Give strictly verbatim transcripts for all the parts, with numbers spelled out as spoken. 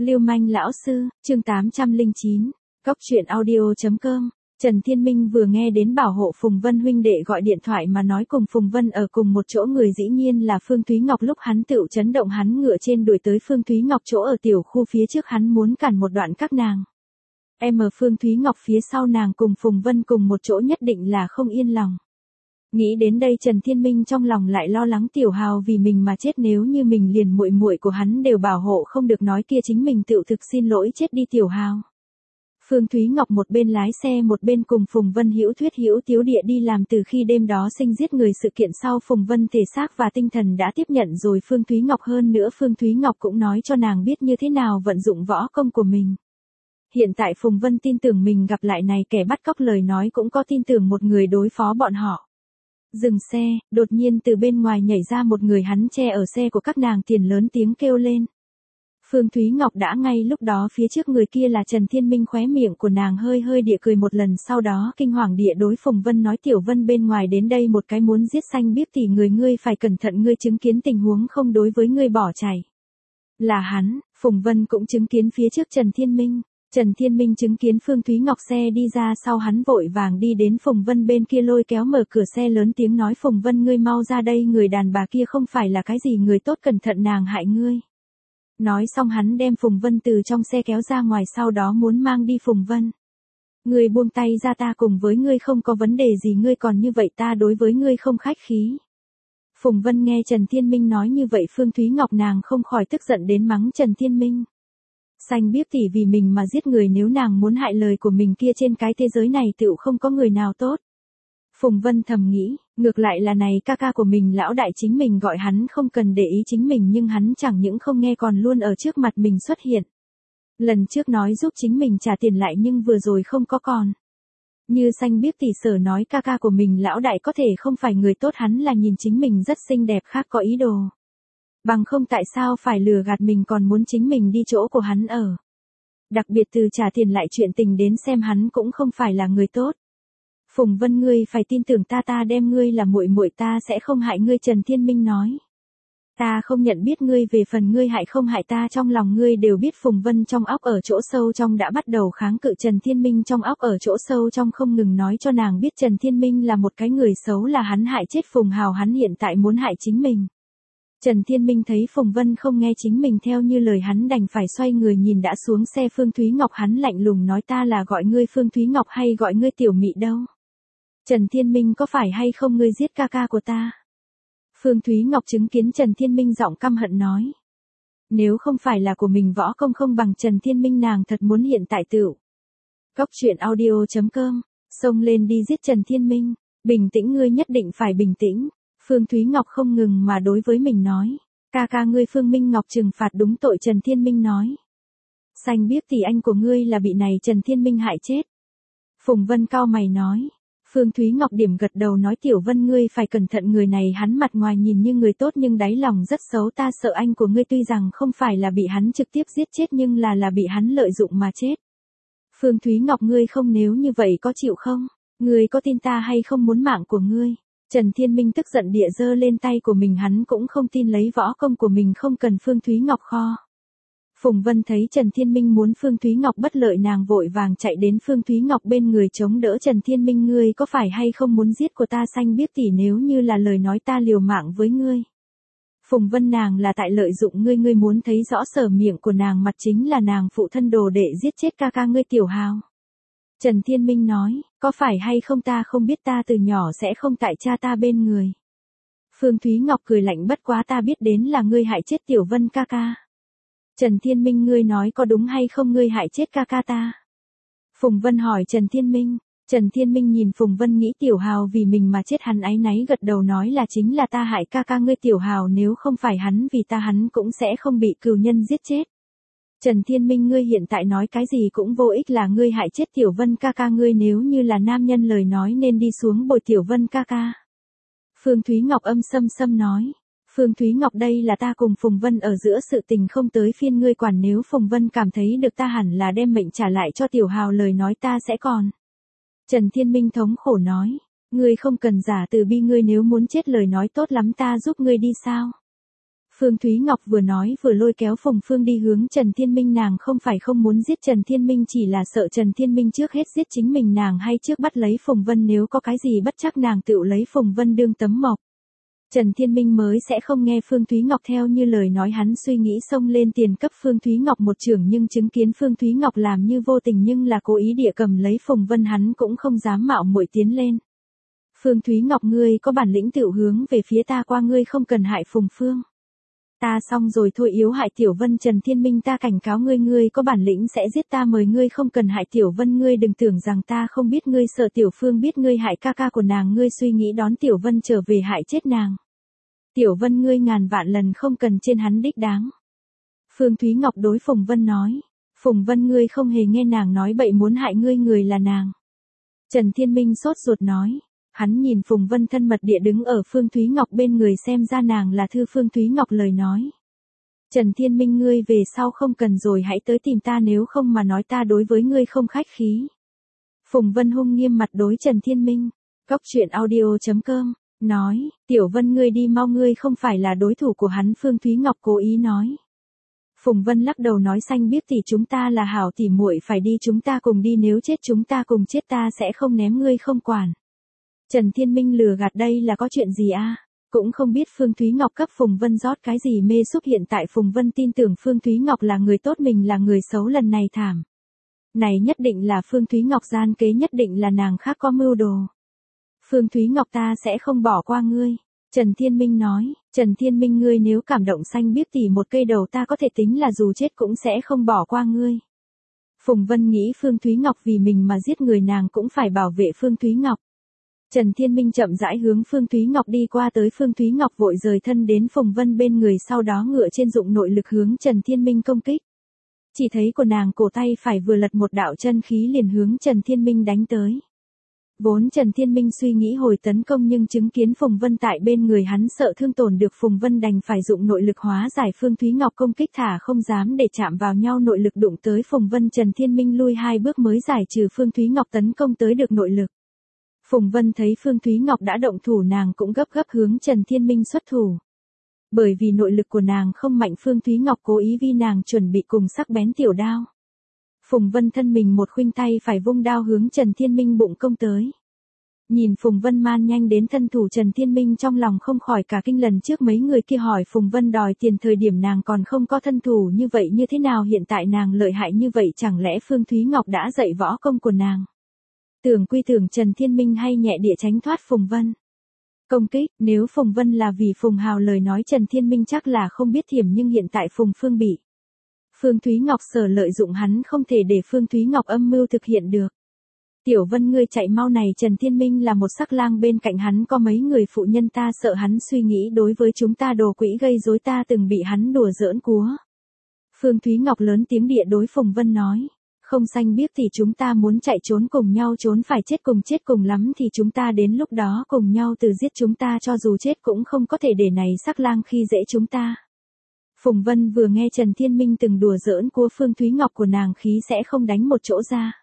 Lưu manh lão sư, chương tám trăm lẻ chín, Cóc truyện audio chấm com. Trần Thiên Minh vừa nghe đến bảo hộ Phùng Vân huynh đệ gọi điện thoại mà nói cùng Phùng Vân ở cùng một chỗ, người dĩ nhiên là Phương Thúy Ngọc, lúc hắn tựu chấn động, hắn ngựa trên đuổi tới Phương Thúy Ngọc chỗ ở tiểu khu phía trước, hắn muốn cản một đoạn các nàng. Em ở Phương Thúy Ngọc phía sau nàng cùng Phùng Vân cùng một chỗ nhất định là không yên lòng. Nghĩ đến đây Trần Thiên Minh trong lòng lại lo lắng Tiểu Hào vì mình mà chết, nếu như mình liền muội muội của hắn đều bảo hộ không được nói kia chính mình tựu thực xin lỗi chết đi Tiểu Hào. Phương Thúy Ngọc một bên lái xe một bên cùng Phùng Vân hữu thuyết hữu tiếu địa đi làm. Từ khi đêm đó sinh giết người sự kiện sau, Phùng Vân thể xác và tinh thần đã tiếp nhận rồi Phương Thúy Ngọc, hơn nữa Phương Thúy Ngọc cũng nói cho nàng biết như thế nào vận dụng võ công của mình. Hiện tại Phùng Vân tin tưởng mình gặp lại này kẻ bắt cóc, lời nói cũng có tin tưởng một người đối phó bọn họ. Dừng xe, đột nhiên từ bên ngoài nhảy ra một người, hắn che ở xe của các nàng tiền lớn tiếng kêu lên. Phương Thúy Ngọc đã ngay lúc đó phía trước người kia là Trần Thiên Minh, khóe miệng của nàng hơi hơi địa cười một lần, sau đó kinh hoàng địa đối Phùng Vân nói, Tiểu Vân bên ngoài đến đây một cái muốn giết xanh biếc tỷ người, ngươi phải cẩn thận, ngươi chứng kiến tình huống không đối với ngươi bỏ chạy. Là hắn. Phùng Vân cũng chứng kiến phía trước Trần Thiên Minh. Trần Thiên Minh chứng kiến Phương Thúy Ngọc xe đi ra sau, hắn vội vàng đi đến Phùng Vân bên kia lôi kéo mở cửa xe, lớn tiếng nói, Phùng Vân ngươi mau ra đây, người đàn bà kia không phải là cái gì người tốt, cẩn thận nàng hại ngươi. Nói xong hắn đem Phùng Vân từ trong xe kéo ra ngoài, sau đó muốn mang đi Phùng Vân. Ngươi buông tay ra, ta cùng với ngươi không có vấn đề gì, ngươi còn như vậy ta đối với ngươi không khách khí. Phùng Vân nghe Trần Thiên Minh nói như vậy, Phương Thúy Ngọc nàng không khỏi tức giận đến mắng Trần Thiên Minh. Xanh biếc tỷ vì mình mà giết người, nếu nàng muốn hại lời của mình kia trên cái thế giới này tựu không có người nào tốt. Phùng Vân thầm nghĩ, ngược lại là này ca ca của mình lão đại chính mình gọi hắn không cần để ý chính mình, nhưng hắn chẳng những không nghe còn luôn ở trước mặt mình xuất hiện. Lần trước nói giúp chính mình trả tiền lại, nhưng vừa rồi không có còn. Như xanh biếc tỷ sở nói ca ca của mình lão đại có thể không phải người tốt, hắn là nhìn chính mình rất xinh đẹp khác có ý đồ. Bằng không tại sao phải lừa gạt mình còn muốn chính mình đi chỗ của hắn ở. Đặc biệt từ trả tiền lại chuyện tình đến xem hắn cũng không phải là người tốt. Phùng Vân ngươi phải tin tưởng ta, ta đem ngươi là muội muội, ta sẽ không hại ngươi, Trần Thiên Minh nói. Ta không nhận biết ngươi, về phần ngươi hại không hại ta trong lòng ngươi đều biết. Phùng Vân trong óc ở chỗ sâu trong đã bắt đầu kháng cự, Trần Thiên Minh trong óc ở chỗ sâu trong không ngừng nói cho nàng biết Trần Thiên Minh là một cái người xấu, là hắn hại chết Phùng Hào, hắn hiện tại muốn hại chính mình. Trần Thiên Minh thấy Phùng Vân không nghe chính mình theo như lời, hắn đành phải xoay người nhìn đã xuống xe Phương Thúy Ngọc, hắn lạnh lùng nói, ta là gọi ngươi Phương Thúy Ngọc hay gọi ngươi Tiểu Mị đâu? Trần Thiên Minh có phải hay không ngươi giết ca ca của ta? Phương Thúy Ngọc chứng kiến Trần Thiên Minh giọng căm hận nói. Nếu không phải là của mình võ công không bằng Trần Thiên Minh, nàng thật muốn hiện tại tựu. Cóc truyện audio chấm com, xông lên đi giết Trần Thiên Minh. Bình tĩnh, ngươi nhất định phải bình tĩnh. Phương Thúy Ngọc không ngừng mà đối với mình nói. Ca ca ngươi Phương Minh Ngọc trừng phạt đúng tội, Trần Thiên Minh nói. Xanh biếc tỷ anh của ngươi là bị này Trần Thiên Minh hại chết. Phùng Vân cao mày nói. Phương Thúy Ngọc điểm gật đầu nói, Tiểu Vân ngươi phải cẩn thận, người này hắn mặt ngoài nhìn như người tốt nhưng đáy lòng rất xấu, ta sợ anh của ngươi tuy rằng không phải là bị hắn trực tiếp giết chết nhưng là là bị hắn lợi dụng mà chết. Phương Thúy Ngọc ngươi không, nếu như vậy có chịu không? Ngươi có tin ta hay không muốn mạng của ngươi? Trần Thiên Minh tức giận địa giơ lên tay của mình, hắn cũng không tin lấy võ công của mình không cần Phương Thúy Ngọc kho. Phùng Vân thấy Trần Thiên Minh muốn Phương Thúy Ngọc bất lợi, nàng vội vàng chạy đến Phương Thúy Ngọc bên người chống đỡ Trần Thiên Minh, ngươi có phải hay không muốn giết của ta xanh biếc tỷ, nếu như là lời nói ta liều mạng với ngươi. Phùng Vân nàng là tại lợi dụng ngươi, ngươi muốn thấy rõ sở miệng của nàng mặt chính là nàng phụ thân đồ đệ giết chết ca ca ngươi Tiểu Hào. Trần Thiên Minh nói, có phải hay không ta không biết, ta từ nhỏ sẽ không tại cha ta bên người. Phương Thúy Ngọc cười lạnh, bất quá ta biết đến là ngươi hại chết Tiểu Vân ca ca. Trần Thiên Minh ngươi nói có đúng hay không, ngươi hại chết ca ca ta? Phùng Vân hỏi Trần Thiên Minh. Trần Thiên Minh nhìn Phùng Vân nghĩ Tiểu Hào vì mình mà chết, hắn áy náy gật đầu nói là chính là ta hại ca ca ngươi Tiểu Hào, nếu không phải hắn vì ta hắn cũng sẽ không bị cừu nhân giết chết. Trần Thiên Minh ngươi hiện tại nói cái gì cũng vô ích, là ngươi hại chết Tiểu Vân ca ca, ngươi nếu như là nam nhân lời nói nên đi xuống bồi Tiểu Vân ca ca. Phương Thúy Ngọc âm sâm sâm nói. Phương Thúy Ngọc đây là ta cùng Phùng Vân ở giữa sự tình, không tới phiên ngươi quản, nếu Phùng Vân cảm thấy được ta hẳn là đem mệnh trả lại cho Tiểu Hào lời nói ta sẽ còn. Trần Thiên Minh thống khổ nói. Ngươi không cần giả từ bi, ngươi nếu muốn chết lời nói tốt lắm ta giúp ngươi đi sao? Phương Thúy Ngọc vừa nói vừa lôi kéo Phùng Phương đi hướng Trần Thiên Minh, nàng không phải không muốn giết Trần Thiên Minh, chỉ là sợ Trần Thiên Minh trước hết giết chính mình nàng hay trước bắt lấy Phùng Vân, nếu có cái gì bất chắc nàng tự lấy Phùng Vân đương tấm mộc. Trần Thiên Minh mới sẽ không nghe Phương Thúy Ngọc theo như lời nói, hắn suy nghĩ xông lên tiền cấp Phương Thúy Ngọc một chưởng, nhưng chứng kiến Phương Thúy Ngọc làm như vô tình nhưng là cố ý địa cầm lấy Phùng Vân, hắn cũng không dám mạo muội tiến lên. Phương Thúy Ngọc, ngươi có bản lĩnh tự hướng về phía ta qua, ngươi không cần hại Phùng Phương. Ta xong rồi thôi, yếu hại Tiểu Vân. Trần Thiên Minh, ta cảnh cáo ngươi, ngươi có bản lĩnh sẽ giết ta, mời ngươi không cần hại Tiểu Vân, ngươi đừng tưởng rằng ta không biết, ngươi sợ Tiểu Phương biết ngươi hại ca ca của nàng, ngươi suy nghĩ đón Tiểu Vân trở về hại chết nàng. Tiểu Vân, ngươi ngàn vạn lần không cần trên hắn đích đáng. Phương Thúy Ngọc đối Phùng Vân nói. Phùng Vân, ngươi không hề nghe nàng nói bậy, muốn hại ngươi người là nàng. Trần Thiên Minh sốt ruột nói. Hắn nhìn Phùng Vân thân mật địa đứng ở Phương Thúy Ngọc bên người, xem ra nàng là thư Phương Thúy Ngọc lời nói. Trần Thiên Minh, ngươi về sau không cần rồi hãy tới tìm ta, nếu không mà nói ta đối với ngươi không khách khí. Phùng Vân hung nghiêm mặt đối Trần Thiên Minh. Cóc truyện audio chấm com nói, Tiểu Vân, ngươi đi mau, ngươi không phải là đối thủ của hắn. Phương Thúy Ngọc cố ý nói. Phùng Vân lắc đầu nói, xanh biết tỷ, chúng ta là hảo tỷ muội, phải đi chúng ta cùng đi, nếu chết chúng ta cùng chết, ta sẽ không ném ngươi không quản. Trần Thiên Minh lừa gạt, đây là có chuyện gì a? Cũng không biết Phương Thúy Ngọc cấp Phùng Vân rót cái gì mê xúc, hiện tại Phùng Vân tin tưởng Phương Thúy Ngọc là người tốt, mình là người xấu, lần này thảm. Này nhất định là Phương Thúy Ngọc gian kế, nhất định là nàng khác có mưu đồ. Phương Thúy Ngọc, ta sẽ không bỏ qua ngươi. Trần Thiên Minh nói. Trần Thiên Minh, ngươi nếu cảm động xanh biết tỷ một cây đầu, ta có thể tính là dù chết cũng sẽ không bỏ qua ngươi. Phùng Vân nghĩ Phương Thúy Ngọc vì mình mà giết người, nàng cũng phải bảo vệ Phương Thúy Ngọc. Trần Thiên Minh chậm rãi hướng Phương Thúy Ngọc đi qua tới, Phương Thúy Ngọc vội rời thân đến Phùng Vân bên người, sau đó ngựa trên dụng nội lực hướng Trần Thiên Minh công kích. Chỉ thấy của nàng cổ tay phải vừa lật, một đạo chân khí liền hướng Trần Thiên Minh đánh tới. Vốn Trần Thiên Minh suy nghĩ hồi tấn công, nhưng chứng kiến Phùng Vân tại bên người, hắn sợ thương tổn được Phùng Vân, đành phải dụng nội lực hóa giải Phương Thúy Ngọc công kích, thả không dám để chạm vào nhau, nội lực đụng tới Phùng Vân. Trần Thiên Minh lui hai bước mới giải trừ Phương Thúy Ngọc tấn công tới được nội lực. Phùng Vân thấy Phương Thúy Ngọc đã động thủ, nàng cũng gấp gấp hướng Trần Thiên Minh xuất thủ. Bởi vì nội lực của nàng không mạnh, Phương Thúy Ngọc cố ý vi nàng chuẩn bị cùng sắc bén tiểu đao. Phùng Vân thân mình một khuynh, tay phải vung đao hướng Trần Thiên Minh bụng công tới. Nhìn Phùng Vân man nhanh đến thân thủ, Trần Thiên Minh trong lòng không khỏi cả kinh, lần trước mấy người kia hỏi Phùng Vân đòi tiền thời điểm nàng còn không có thân thủ như vậy, như thế nào hiện tại nàng lợi hại như vậy, chẳng lẽ Phương Thúy Ngọc đã dạy võ công của nàng? Tưởng quy tưởng, Trần Thiên Minh hay nhẹ địa tránh thoát Phùng Vân công kích. Nếu Phùng Vân là vì Phùng Hào lời nói, Trần Thiên Minh chắc là không biết thiểm, nhưng hiện tại Phùng Phương bị Phương Thúy Ngọc sở lợi dụng, hắn không thể để Phương Thúy Ngọc âm mưu thực hiện được. Tiểu Vân, ngươi chạy mau này, Trần Thiên Minh là một sắc lang, bên cạnh hắn có mấy người phụ nhân, ta sợ hắn suy nghĩ đối với chúng ta đồ quỹ gây rối, ta từng bị hắn đùa giỡn cúa. Phương Thúy Ngọc lớn tiếng địa đối Phùng Vân nói. Không xanh biết thì chúng ta muốn chạy trốn cùng nhau trốn, phải chết cùng chết, cùng lắm thì chúng ta đến lúc đó cùng nhau từ giết, chúng ta cho dù chết cũng không có thể để này sắc lang khi dễ chúng ta. Phùng Vân vừa nghe Trần Thiên Minh từng đùa giỡn của Phương Thúy Ngọc của nàng, khí sẽ không đánh một chỗ ra.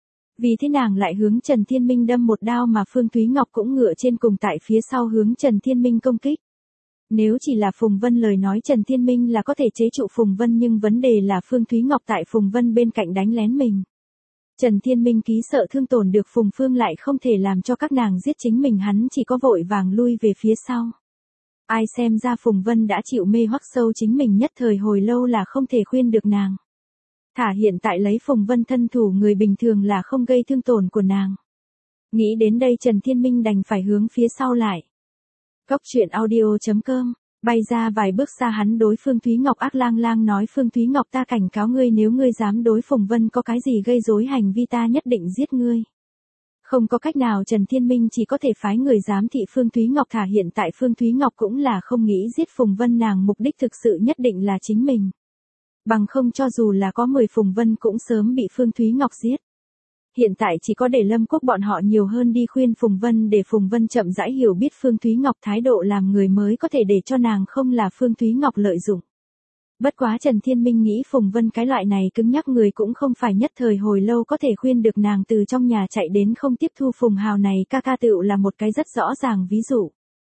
Vì thế nàng lại hướng Trần Thiên Minh đâm một đao, mà Phương Thúy Ngọc cũng ngựa trên cùng tại phía sau hướng Trần Thiên Minh công kích. Nếu chỉ là Phùng Vân lời nói, Trần Thiên Minh là có thể chế trụ Phùng Vân, nhưng vấn đề là Phương Thúy Ngọc tại Phùng Vân bên cạnh đánh lén mình. Trần Thiên Minh ký sợ thương tổn được Phùng Phương, lại không thể làm cho các nàng giết chính mình, hắn chỉ có vội vàng lui về phía sau. Ai xem ra Phùng Vân đã chịu mê hoặc sâu chính mình, nhất thời hồi lâu là không thể khuyên được nàng. Thả hiện tại lấy Phùng Vân thân thủ, người bình thường là không gây thương tổn của nàng. Nghĩ đến đây, Trần Thiên Minh đành phải hướng phía sau lại. Cóc truyện audio chấm com bay ra vài bước xa, hắn đối Phương Thúy Ngọc ác lang lang nói, Phương Thúy Ngọc, ta cảnh cáo ngươi, nếu ngươi dám đối Phùng Vân có cái gì gây rối hành vi, ta nhất định giết ngươi. Không có cách nào, Trần Thiên Minh chỉ có thể phái người giám thị Phương Thúy Ngọc, thả hiện tại Phương Thúy Ngọc cũng là không nghĩ giết Phùng Vân, nàng mục đích thực sự nhất định là chính mình. Bằng không cho dù là có mười Phùng Vân cũng sớm bị Phương Thúy Ngọc giết. Hiện tại chỉ có để Lâm Quốc bọn họ nhiều hơn đi khuyên Phùng Vân, để Phùng Vân chậm rãi hiểu biết Phương Thúy Ngọc thái độ làm người, mới có thể để cho nàng không là Phương Thúy Ngọc lợi dụng. Bất quá Trần Thiên Minh nghĩ Phùng Vân cái loại này cứng nhắc người cũng không phải nhất thời hồi lâu có thể khuyên được nàng từ trong nhà chạy đến không tiếp thu Phùng Hào này ca ca, tựu là một cái rất rõ ràng ví dụ.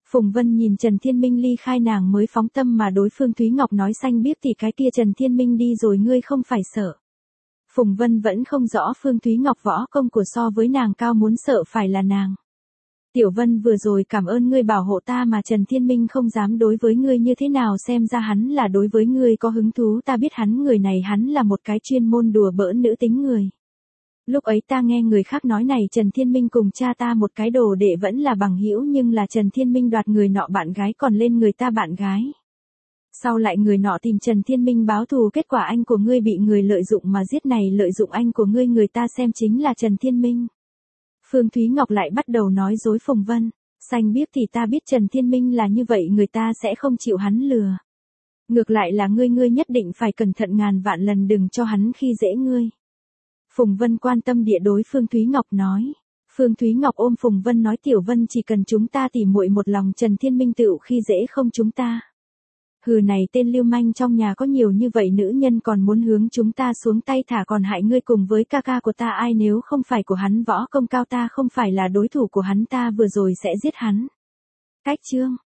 Phùng Vân nhìn Trần Thiên Minh ly khai nàng mới phóng tâm mà đối Phương Thúy Ngọc nói xanh biếc thì cái kia Trần Thiên Minh đi rồi ngươi không phải sợ. Phùng Vân vẫn không rõ Phương Thúy Ngọc võ công của so với nàng cao muốn sợ phải là nàng. Tiểu Vân vừa rồi cảm ơn ngươi bảo hộ ta mà Trần Thiên Minh không dám đối với ngươi như thế nào xem ra hắn là đối với ngươi có hứng thú ta biết hắn người này hắn là một cái chuyên môn đùa bỡn nữ tính người. Lúc ấy ta nghe người khác nói này Trần Thiên Minh cùng cha ta một cái đồ đệ vẫn là bằng hữu nhưng là Trần Thiên Minh đoạt người nọ bạn gái còn lên người ta bạn gái. Sau lại người nọ tìm Trần Thiên Minh báo thù kết quả anh của ngươi bị người lợi dụng mà giết này lợi dụng anh của ngươi người ta xem chính là Trần Thiên Minh. Phương Thúy Ngọc lại bắt đầu nói dối Phùng Vân, xanh biết thì ta biết Trần Thiên Minh là như vậy người ta sẽ không chịu hắn lừa. Ngược lại là ngươi ngươi nhất định phải cẩn thận ngàn vạn lần đừng cho hắn khi dễ ngươi. Phùng Vân quan tâm địa đối Phương Thúy Ngọc nói. Phương Thúy Ngọc ôm Phùng Vân nói Tiểu Vân chỉ cần chúng ta tỉ muội một lòng Trần Thiên Minh tựu khi dễ không chúng ta. Hừ này tên lưu manh trong nhà có nhiều như vậy nữ nhân còn muốn hướng chúng ta xuống tay thả còn hại ngươi cùng với ca ca của ta ai nếu không phải của hắn võ công cao ta không phải là đối thủ của hắn ta vừa rồi sẽ giết hắn. Cách chương.